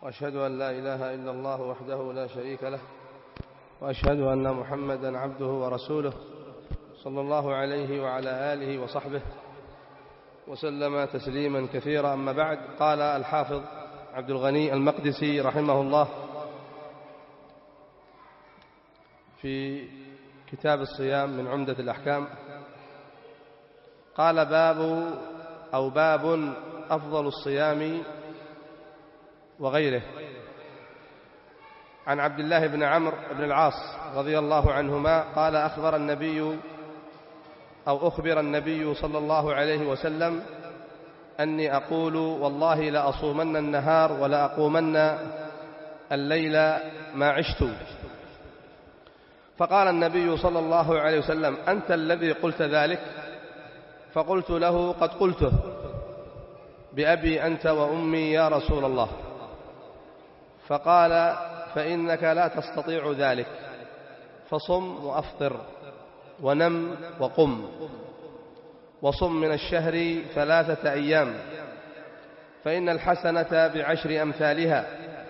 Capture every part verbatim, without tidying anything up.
وأشهد أن لا إله إلا الله وحده لا شريك له، وأشهد أن محمدا عبده ورسوله صلى الله عليه وعلى آله وصحبه وسلم تسليما كثيرا. أما بعد، قال الحافظ عبد الغني المقدسي رحمه الله في كتاب الصيام من عمدة الأحكام، قال: باب أو باب أفضل الصيام وغيره. عن عبد الله بن عمرو بن العاص رضي الله عنهما قال: أخبر النبي أو أخبر النبي صلى الله عليه وسلم أني أقول: والله لأصومن النهار ولا أقومن الليل ما عشت. فقال النبي صلى الله عليه وسلم: أنت الذي قلت ذلك؟ فقلت له: قد قلته، بأبي أنت وأمي يا رسول الله. فقال: فإنك لا تستطيع ذلك، فصم وأفطر ونم وقم، وصم من الشهر ثلاثة أيام، فإن الحسنة بعشر أمثالها،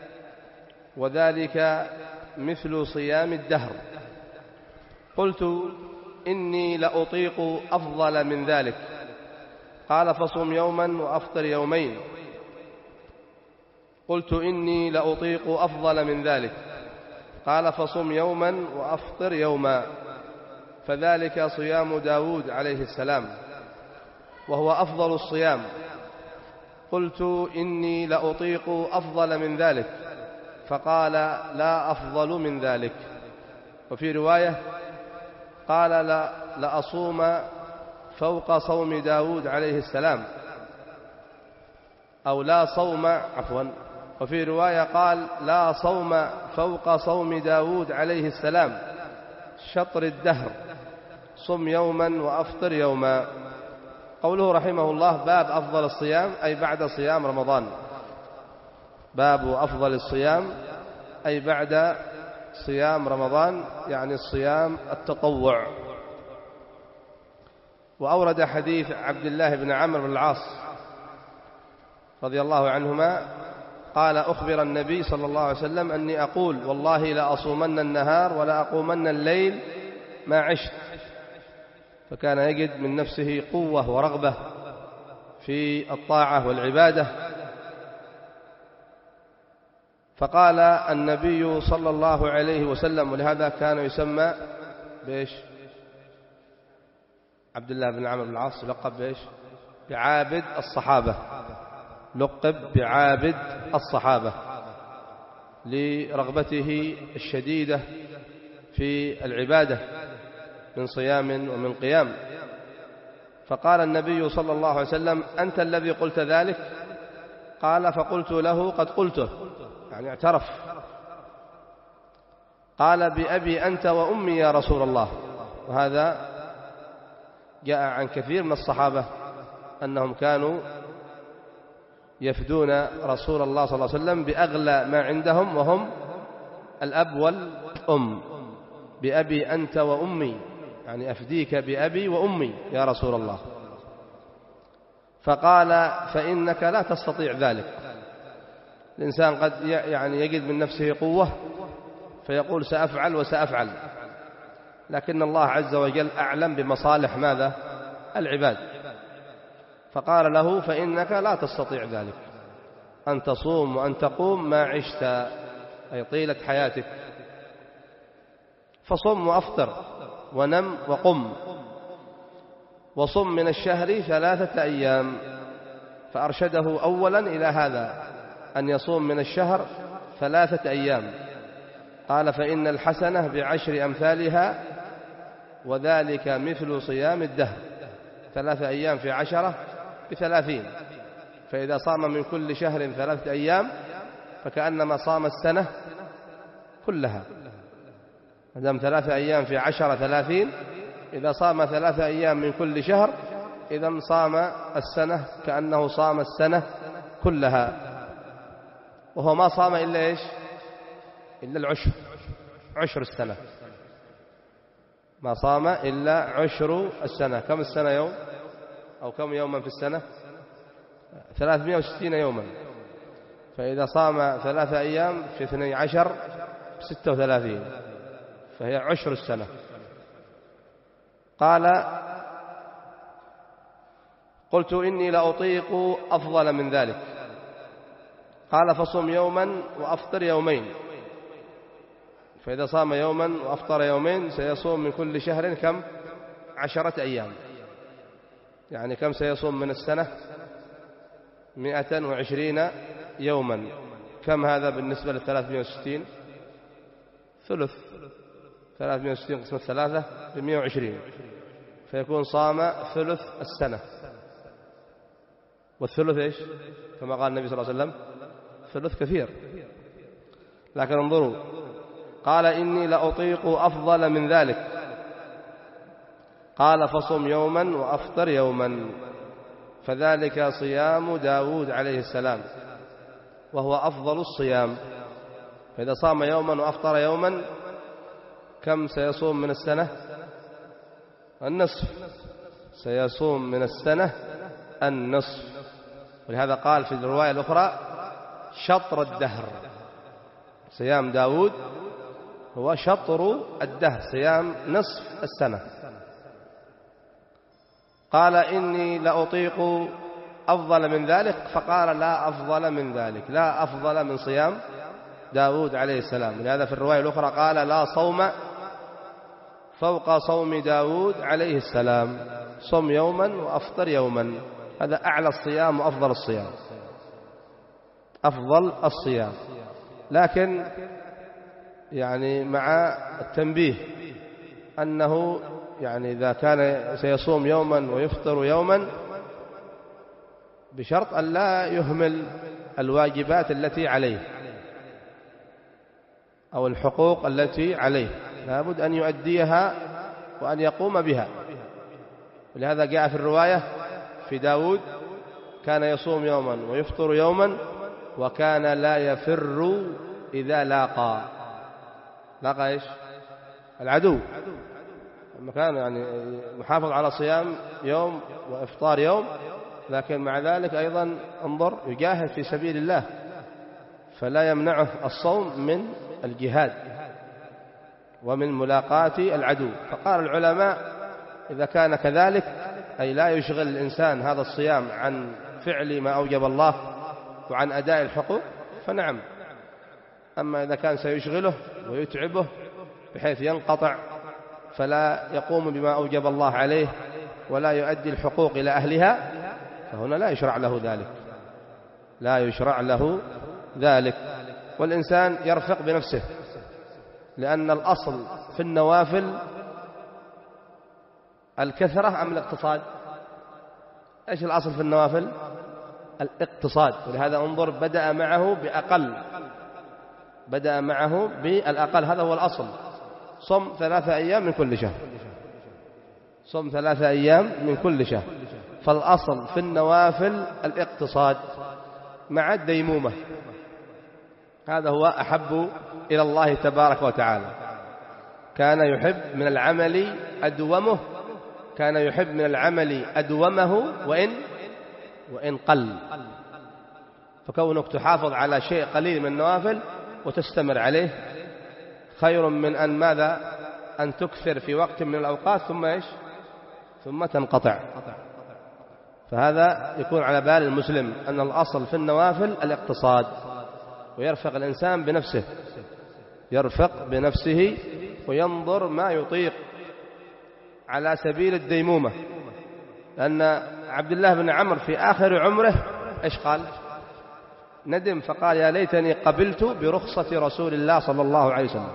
وذلك مثل صيام الدهر. قلت: إني لأطيق أفضل من ذلك. قال: فصم يوما وأفطر يومين. قلت: إني لأطيق أفضل من ذلك. قال: فصم يوما وأفطر يوما، فذلك صيام داود عليه السلام، وهو أفضل الصيام. قلت: إني لأطيق أفضل من ذلك. فقال: لا أفضل من ذلك. وفي رواية قال: لا لأصوم فوق صوم داود عليه السلام، أو لا صوم عفوا وفي رواية قال: لا صوم فوق صوم داود عليه السلام شطر الدهر، صم يوما وأفطر يوما. قوله رحمه الله: باب أفضل الصيام، أي بعد صيام رمضان. باب أفضل الصيام أي بعد صيام رمضان، يعني الصيام التطوع. وأورد حديث عبد الله بن عمرو بن العاص رضي الله عنهما قال: أخبر النبي صلى الله عليه وسلم أني أقول: والله لأصومن النهار ولا أقومن الليل ما عشت. فكان يجد من نفسه قوة ورغبة في الطاعة والعبادة. فقال النبي صلى الله عليه وسلم، ولهذا كان يسمى بإيش؟ عبد الله بن عمرو بن العاص لقب بإيش؟ بعابد الصحابة، لقب بعابد الصحابة لرغبته الشديدة في العبادة من صيام ومن قيام. فقال النبي صلى الله عليه وسلم: أنت الذي قلت ذلك؟ قال: فقلت له: قد قلته، يعني اعترف. قال: بأبي أنت وأمي يا رسول الله. وهذا جاء عن كثير من الصحابة أنهم كانوا يفدون رسول الله صلى الله عليه وسلم بأغلى ما عندهم، وهم الأب والأم. بأبي أنت وأمي، يعني أفديك بأبي وأمي يا رسول الله. فقال: فإنك لا تستطيع ذلك. الإنسان قد يعني يجد من نفسه قوة فيقول: سأفعل وسأفعل، لكن الله عز وجل أعلم بمصالح ماذا؟ العباد. فقال له: فإنك لا تستطيع ذلك، أن تصوم وأن تقوم ما عشت، أي طيلة حياتك. فصم وأفطر ونم وقم، وصم من الشهر ثلاثة أيام. فأرشده أولا إلى هذا، أن يصوم من الشهر ثلاثة أيام. قال: فإن الحسنة بعشر أمثالها، وذلك مثل صيام الدهر. ثلاثة أيام في عشرة بثلاثين، فإذا صام من كل شهر ثلاثة أيام فكأنما صام السنة كلها. مدام ثلاثة أيام في عشرة ثلاثين، إذا صام ثلاثة أيام من كل شهر إذا صام السنة كأنه صام السنة كلها. وهو ما صام إلا إيش؟ إلا العشر، عشر السنة. ما صام إلا عشر السنة. كم السنة يوم؟ أو كم يوما في السنة؟ ثلاثمائة وستين يوما. فإذا صام ثلاثة أيام في اثني عشر ستة وثلاثين، فهي عشر السنة. قال: قلت إني لأطيق أفضل من ذلك. قال: فصم يوما وأفطر يومين. فإذا صام يوما وأفطر يومين سيصوم من كل شهر كم؟ عشرة أيام. يعني كم سيصوم من السنة؟ مئة وعشرين يوما. كم هذا بالنسبة للثلاثمائة وستين؟ ثلث. ثلاثمائة وستين قسمة ثلاثة بمئة وعشرين، فيكون صام ثلث السنة. والثلث إيش؟ كما قال النبي صلى الله عليه وسلم: ثلث كثير. لكن انظروا، قال: إني لأطيق أفضل من ذلك. قال: فصم يوما وأفطر يوما. فذلك صيام داود عليه السلام، وهو أفضل الصيام. فإذا صام يوما وأفطر يوما كم سيصوم من السنة؟ النصف. سيصوم من السنة النصف. ولهذا قال في الرواية الأخرى: شطر الدهر. صيام داود هو شطر الدهر، صيام نصف السنة. قال: إني لأطيق أفضل من ذلك. فقال: لا أفضل من ذلك، لا أفضل من صيام داود عليه السلام. لهذا في الرواية الأخرى قال: لا صوم فوق صوم داود عليه السلام. صم يوما وأفطر يوما. هذا أعلى الصيام وأفضل الصيام، أفضل الصيام. لكن يعني مع التنبيه أنه يعني إذا كان سيصوم يوما ويفطر يوما بشرط أن لا يهمل الواجبات التي عليه أو الحقوق التي عليه، لابد أن يؤديها وأن يقوم بها. ولهذا جاء في الرواية في داود: كان يصوم يوما ويفطر يوما، وكان لا يفر إذا لاقى. لاقى إيش؟ العدو. لما كان يعني محافظ على صيام يوم وإفطار يوم، لكن مع ذلك أيضا انظر يجاهد في سبيل الله، فلا يمنعه الصوم من الجهاد ومن ملاقاة العدو. فقال العلماء: إذا كان كذلك، أي لا يشغل الإنسان هذا الصيام عن فعل ما أوجب الله وعن أداء الحقوق، فنعم. أما إذا كان سيشغله ويتعبه بحيث ينقطع فلا يقوم بما أوجب الله عليه ولا يؤدي الحقوق إلى أهلها، فهنا لا يشرع له ذلك، لا يشرع له ذلك. والإنسان يرفق بنفسه، لأن الأصل في النوافل الكثرة أم الاقتصاد؟ إيش الأصل في النوافل؟ الاقتصاد. ولهذا انظر بدأ معه بأقل، بدأ معه بالأقل. هذا هو الأصل. صم ثلاثة أيام من كل شهر، صم ثلاثة أيام من كل شهر. فالأصل في النوافل الاقتصاد مع الديمومة. هذا هو أحب إلى الله تبارك وتعالى. كان يحب من العمل أدومه، كان يحب من العمل أدومه وإن وإن قل. فكونك تحافظ على شيء قليل من النوافل وتستمر عليه خير من أن ماذا؟ أن تكثر في وقت من الأوقات ثم إيش؟ ثم تنقطع. فهذا يكون على بال المسلم أن الأصل في النوافل الاقتصاد، ويرفق الإنسان بنفسه، يرفق بنفسه وينظر ما يطيق على سبيل الديمومة. لأن عبد الله بن عمرو في آخر عمره إيش قال؟ ندم فقال: يا ليتني قبلت برخصة رسول الله صلى الله عليه وسلم.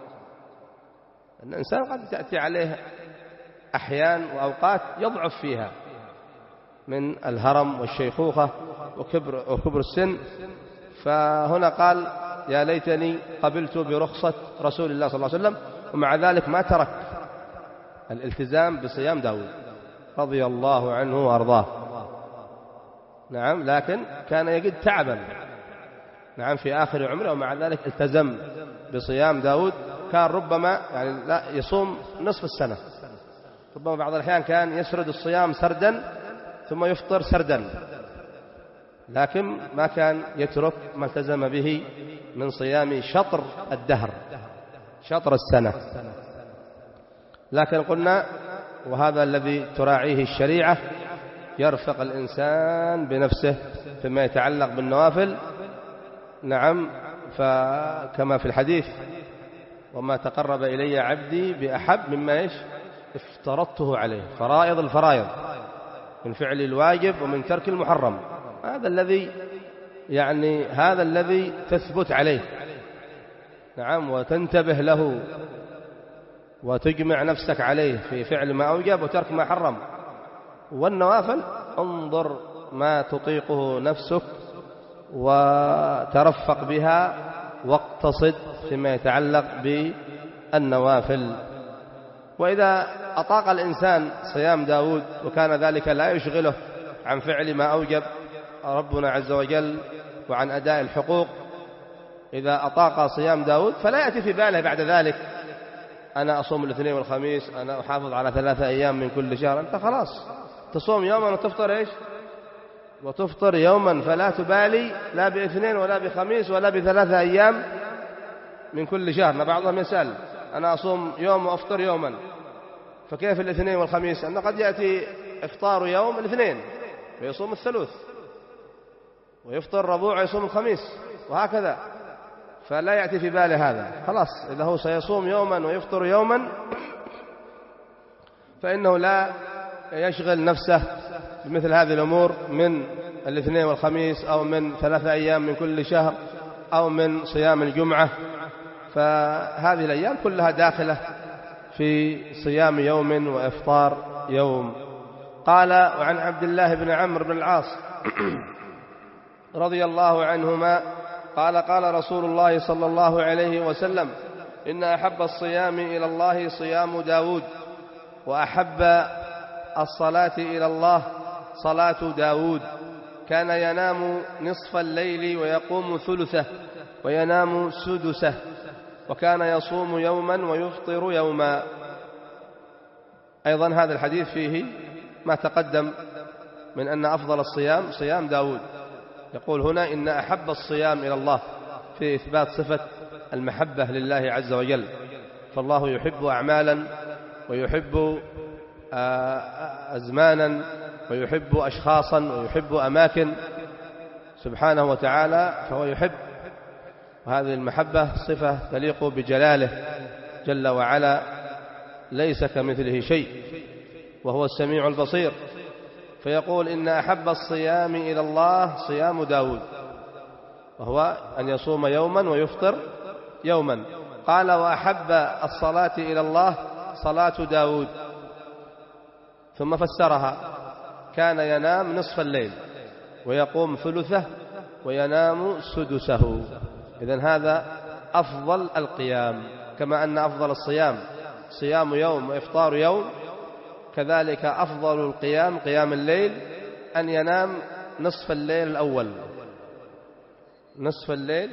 أن الإنسان قد تأتي عليه أحيان وأوقات يضعف فيها من الهرم والشيخوخة وكبر, وكبر السن، فهنا قال: يا ليتني قبلت برخصة رسول الله صلى الله عليه وسلم. ومع ذلك ما ترك الالتزام بصيام داود رضي الله عنه وأرضاه. نعم، لكن كان يجد تعبا نعم في آخر عمره، ومع ذلك التزم بصيام داود. كان ربما يعني لا يصوم نصف السنة، ربما بعض الأحيان كان يسرد الصيام سردا ثم يفطر سردا، لكن ما كان يترك ما التزم به من صيام شطر الدهر، شطر السنة. لكن قلنا وهذا الذي تراعيه الشريعة، يرفق الإنسان بنفسه فيما يتعلق بالنوافل. نعم، فكما في الحديث: وما تقرب إلي عبدي بأحب مما إيش افترضته عليه. فرائض الفرائض من فعل الواجب ومن ترك المحرم، هذا الذي يعني هذا الذي تثبت عليه. نعم، وتنتبه له وتجمع نفسك عليه في فعل ما أوجب وترك ما حرم. والنوافل انظر ما تطيقه نفسك وترفق بها واقتصد فيما يتعلق بالنوافل. وإذا أطاق الإنسان صيام داود وكان ذلك لا يشغله عن فعل ما أوجب ربنا عز وجل وعن أداء الحقوق، إذا أطاق صيام داود فلا يأتي في باله بعد ذلك أنا أصوم الاثنين والخميس، أنا أحافظ على ثلاثة أيام من كل شهر. أنت خلاص تصوم يوما وتفطر إيش وتفطر يوما، فلا تبالي لا باثنين ولا بخميس ولا بثلاثة أيام من كل شهر. ما بعضهم يسأل: أنا أصوم يوم وأفطر يوما، فكيف الاثنين والخميس؟ أنه قد يأتي إفطار يوم الاثنين ويصوم الثلث، ويفطر الربوع ويصوم الخميس، وهكذا. فلا يأتي في باله هذا. خلاص إذا هو سيصوم يوما ويفطر يوما فإنه لا يشغل نفسه بمثل هذه الأمور من الاثنين والخميس أو من ثلاثة أيام من كل شهر أو من صيام الجمعة. فهذه الأيام كلها داخلة في صيام يوم وإفطار يوم. قال: وعن عبد الله بن عمرو بن العاص رضي الله عنهما قال: قال رسول الله صلى الله عليه وسلم: إن أحب الصيام إلى الله صيام داود، وأحب الصلاة إلى الله صلاة داود، كان ينام نصف الليل ويقوم ثلثه وينام سدسه، وكان يصوم يوما ويفطر يوما. أيضا هذا الحديث فيه ما تقدم من أن أفضل الصيام صيام داود. يقول هنا: إن أحب الصيام إلى الله، في إثبات صفة المحبة لله عز وجل. فالله يحب أعمالا ويحب أزمانا ويحب أشخاصا ويحب أماكن سبحانه وتعالى، فهو يحب. وهذه المحبة صفة تليق بجلاله جل وعلا، ليس كمثله شيء وهو السميع البصير. فيقول: إن أحب الصيام إلى الله صيام داود، وهو أن يصوم يوما ويفطر يوما. قال: وأحب الصلاة إلى الله صلاة داود، ثم فسرها: كان ينام نصف الليل ويقوم ثلثه وينام سدسه. إذن هذا أفضل القيام، كما أن أفضل الصيام صيام يوم وإفطار يوم، كذلك أفضل القيام قيام الليل، أن ينام نصف الليل الأول، نصف الليل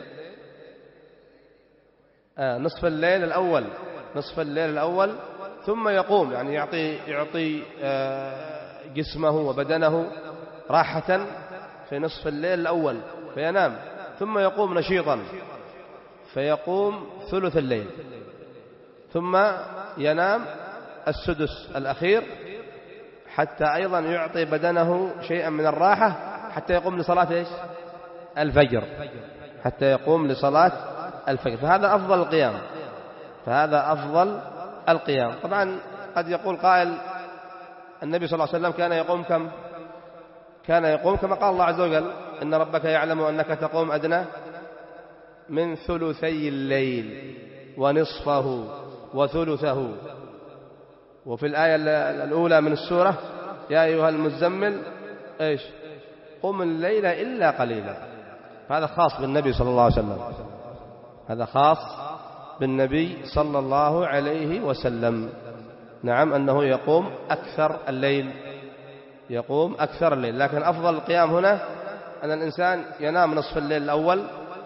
آه نصف الليل الأول نصف الليل الأول ثم يقوم، يعني يعطي يعطي آه جسمه وبدنه راحة في نصف الليل الأول فينام، ثم يقوم نشيطا فيقوم ثلث الليل، ثم ينام السدس الأخير حتى أيضا يعطي بدنه شيئا من الراحة حتى يقوم لصلاة إيش؟ الفجر، حتى يقوم لصلاة الفجر. فهذا أفضل القيام، فهذا أفضل القيام. طبعا قد يقول قائل: النبي صلى الله عليه وسلم كان يقوم كم؟ كان يقوم كما قال الله عز وجل: إن ربك يعلم أنك تقوم أدنى من ثلثي الليل ونصفه وثلثه. وفي الآية الأولى من السورة: يا أيها المزمل إيش؟ قم الليل إلا قليلا. هذا خاص بالنبي صلى الله عليه وسلم، هذا خاص بالنبي صلى الله عليه وسلم. نعم، أنه يقوم أكثر الليل، يقوم أكثر الليل. لكن أفضل القيام هنا أن الإنسان ينام نصف الليل الأول،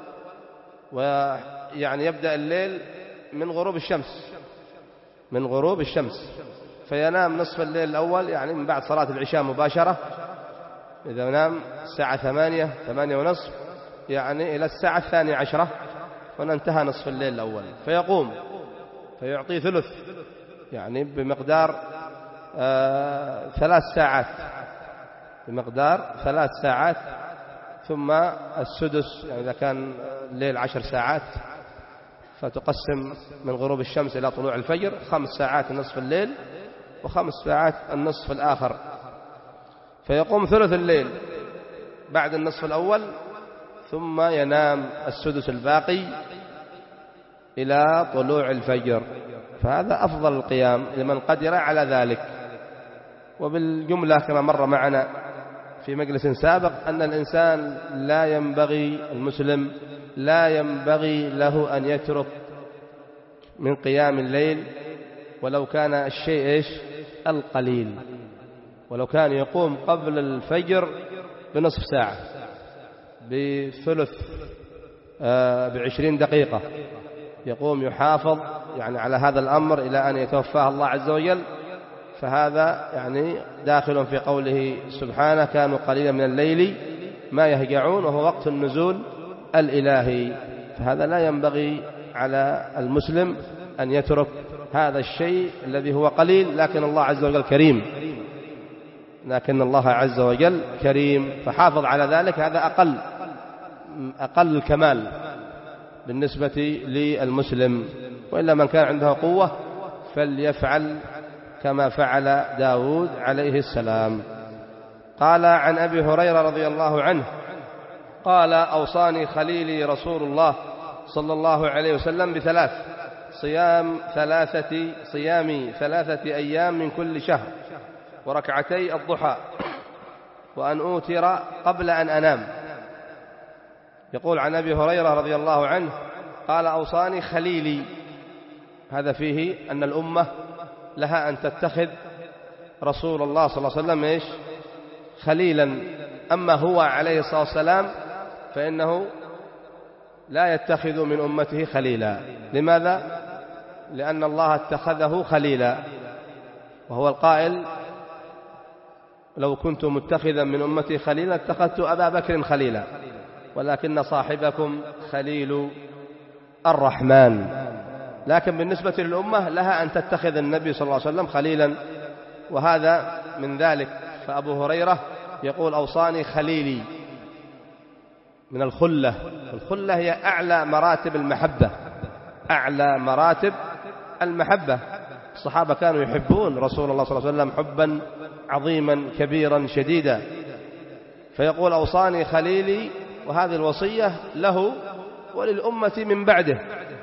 ويعني يبدأ الليل من غروب الشمس، من غروب الشمس، فينام نصف الليل الأول يعني من بعد صلاة العشاء مباشرة، إذا نام الساعة ثمانية ثمانية ونصف يعني إلى الساعة الثانية عشرة، هنا انتهى نصف الليل الأول، فيقوم فيعطي ثلث يعني بمقدار آه ثلاث ساعات بمقدار ثلاث ساعات ثم السدس يعني إذا كان الليل عشر ساعات فتقسم من غروب الشمس إلى طلوع الفجر، خمس ساعات نصف الليل وخمس ساعات النصف الآخر، فيقوم ثلث الليل بعد النصف الأول، ثم ينام السدس الباقي إلى طلوع الفجر، فهذا أفضل القيام لمن قدر على ذلك. وبالجملة كما مر معنا في مجلس سابق أن الإنسان لا ينبغي المسلم لا ينبغي له أن يترك من قيام الليل ولو كان الشيء إيش القليل، ولو كان يقوم قبل الفجر بنصف ساعة بثلث آه بعشرين دقيقة، يقوم يحافظ يعني على هذا الأمر إلى أن يتوفاه الله عز وجل، فهذا يعني داخل في قوله سبحانه كانوا قليلا من الليل ما يهجعون، وهو وقت النزول الإلهي. فهذا لا ينبغي على المسلم أن يترك هذا الشيء الذي هو قليل، لكن الله عز وجل كريم لكن الله عز وجل كريم فحافظ على ذلك. هذا أقل أقل الكمال بالنسبة للمسلم، وإلا من كان عنده قوة فليفعل كما فعل داود عليه السلام. قال عن أبي هريرة رضي الله عنه قال أوصاني خليلي رسول الله صلى الله عليه وسلم بثلاث: صيام ثلاثة صيام ثلاثة أيام من كل شهر، وركعتي الضحى، وأن أوتر قبل أن أنام. يقول عن أبي هريرة رضي الله عنه قال أوصاني خليلي، هذا فيه أن الأمة لها أن تتخذ رسول الله صلى الله عليه وسلم إيش خليلا، أما هو عليه الصلاة والسلام فإنه لا يتخذ من أمته خليلا. لماذا؟ لأن الله اتخذه خليلا، وهو القائل لو كنت متخذا من أمتي خليلا اتخذت أبا بكر خليلا، ولكن صاحبكم خليل الرحمن. لكن بالنسبة للأمة لها أن تتخذ النبي صلى الله عليه وسلم خليلا، وهذا من ذلك. فأبو هريرة يقول أوصاني خليلي من الخلة. الخلة هي أعلى مراتب المحبة، أعلى مراتب المحبة. الصحابة كانوا يحبون رسول الله صلى الله عليه وسلم حبا عظيما كبيرا شديدا، فيقول أوصاني خليلي، وهذه الوصية له وللأمة من بعده.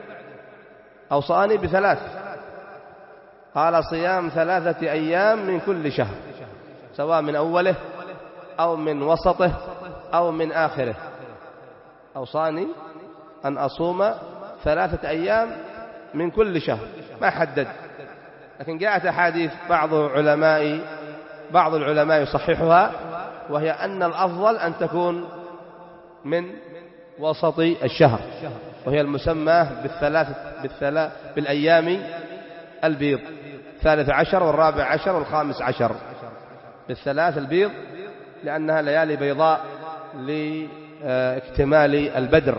أوصاني بثلاث، قال صيام ثلاثة أيام من كل شهر، سواء من أوله أو من وسطه أو من آخره. أوصاني أن أصوم ثلاثة أيام من كل شهر، ما حدد. لكن جاءت أحاديث بعض علماء بعض العلماء يصححها، وهي أن الأفضل أن تكون من وسط الشهر، وهي المسمى بالثلاث بالثلاث بالأيام البيض، الثالث عشر والرابع عشر والخامس عشر، بالثلاث البيض، لأنها ليالي بيضاء لاكتمال البدر.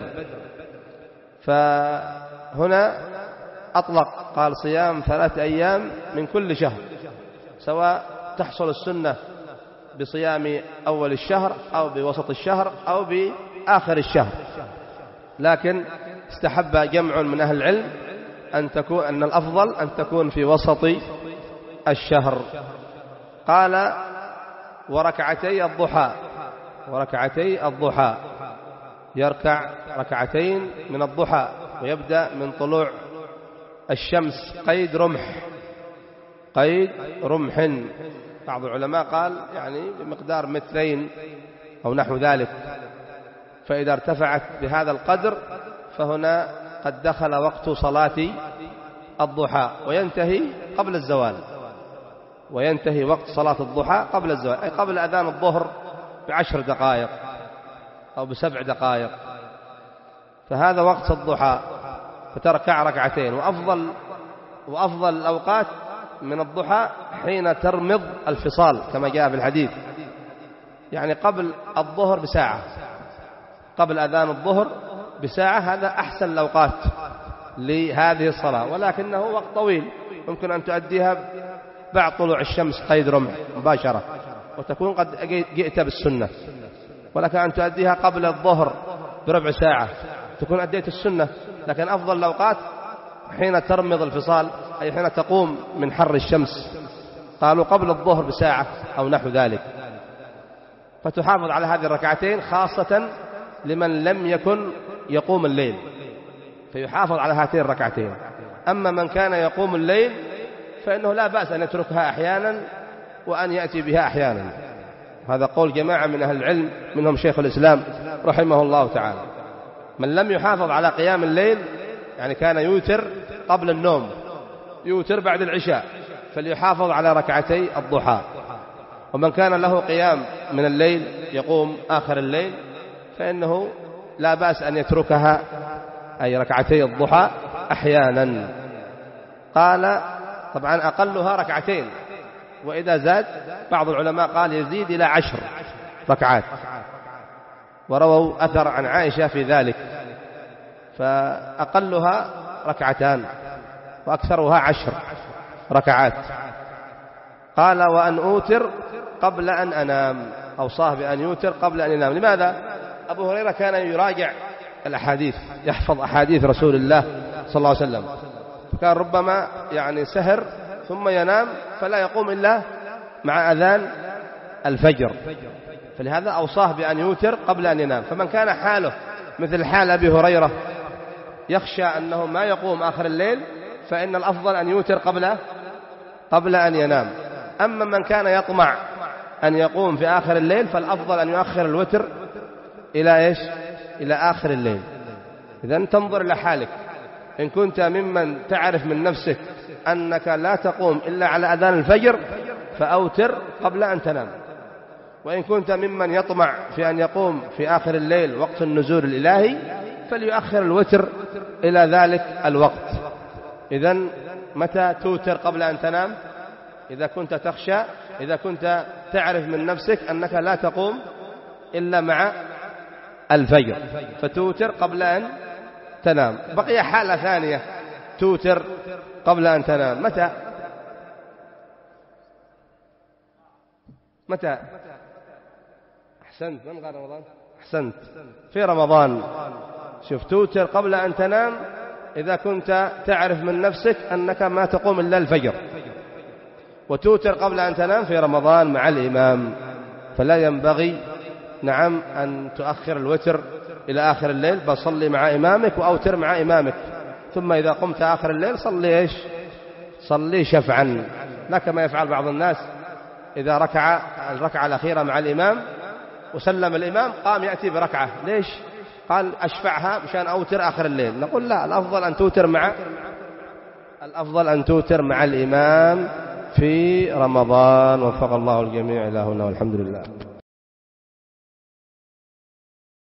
فهنا أطلق قال صيام ثلاثة أيام من كل شهر، سواء تحصل السنة بصيام أول الشهر أو بوسط الشهر أو بآخر الشهر، لكن استحب جمع من أهل العلم أن تكون أن الأفضل أن تكون في وسط الشهر. قال وركعتي الضحى، وركعتي الضحى يركع ركعتين من الضحى، ويبدأ من طلوع الشمس قيد رمح، قيد رمح. بعض العلماء قال يعني بمقدار مترين أو نحو ذلك، فإذا ارتفعت بهذا القدر فهنا قد دخل وقت صلاة الضحى، وينتهي قبل الزوال، وينتهي وقت صلاة الضحى قبل الزوال، أي قبل أذان الظهر بعشر دقائق أو بسبع دقائق، فهذا وقت الضحى، فتركع ركعتين. وأفضل وأفضل الأوقات من الضحى حين ترمض الفصال، كما جاء في الحديث يعني قبل الظهر بساعة، قبل أذان الظهر بساعة، هذا أحسن الأوقات لهذه الصلاة، ولكنه وقت طويل، ممكن أن تؤديها بعد طلوع الشمس قيد رمح مباشرة وتكون قد جئت بالسنة، ولكن أن تؤديها قبل الظهر بربع ساعة تكون أديت السنة. لكن أفضل الأوقات حين ترمض الفصال، أي حين تقوم من حر الشمس، قالوا قبل الظهر بساعة أو نحو ذلك، فتحافظ على هذه الركعتين خاصة لمن لم يكن يقوم الليل، فيحافظ على هاتين الركعتين. أما من كان يقوم الليل فإنه لا بأس أن يتركها أحيانا وأن يأتي بها أحيانا. هذا قول جماعة من أهل العلم منهم شيخ الإسلام رحمه الله تعالى. من لم يحافظ على قيام الليل، يعني كان يوتر قبل النوم، يوتر بعد العشاء، فليحافظ على ركعتي الضحى. ومن كان له قيام من الليل يقوم آخر الليل فإنه لا بأس أن يتركها، أي ركعتي الضحى أحيانا. قال طبعا أقلها ركعتين، وإذا زاد بعض العلماء قال يزيد إلى عشر ركعات، ورووا أثر عن عائشة في ذلك، فأقلها ركعتان وأكثرها عشر ركعات. قال وأن أوتر قبل أن أنام، أوصاه بأن يوتر قبل أن ينام. لماذا؟ أبو هريرة كان يراجع الأحاديث، يحفظ أحاديث رسول الله صلى الله عليه وسلم، فكان ربما يعني سهر ثم ينام فلا يقوم إلا مع أذان الفجر، فلهذا أوصاه بأن يوتر قبل أن ينام. فمن كان حاله مثل حال أبي هريرة يخشى أنه ما يقوم آخر الليل، فإن الأفضل أن يوتر قبل قبل أن ينام. أما من كان يطمع أن يقوم في آخر الليل فالأفضل أن يؤخر الوتر إلى إيش؟ إلى آخر الليل. إذن تنظر إلى حالك، إن كنت ممن تعرف من نفسك أنك لا تقوم إلا على أذان الفجر فأوتر قبل أن تنام، وإن كنت ممن يطمع في أن يقوم في آخر الليل وقت النزول الإلهي فليؤخر الوتر إلى ذلك الوقت. إذن متى توتر قبل أن تنام؟ إذا كنت تخشى، إذا كنت تعرف من نفسك أنك لا تقوم إلا مع الفجر فتوتر قبل أن تنام. بقي حالة ثانية توتر قبل أن تنام، متى؟ متى؟ أحسنت، من قال رمضان؟ أحسنت، في رمضان. شوف، توتر قبل أن تنام إذا كنت تعرف من نفسك أنك ما تقوم إلا الفجر، وتوتر قبل أن تنام في رمضان مع الإمام. فلا ينبغي نعم أن تؤخر الوتر إلى آخر الليل، بل صلي مع إمامك وأوتر مع إمامك، ثم إذا قمت آخر الليل صلي إيش؟ صلي شفعا، لا كما يفعل بعض الناس إذا ركع الركعة الأخيرة مع الإمام وسلم الإمام قام يأتي بركعة. ليش؟ قال أشفعها مشان أوتر آخر الليل. نقول لا، الأفضل أن توتر مع الأفضل أن توتر مع الإمام في رمضان. وفق الله الجميع إلى هنا والحمد لله.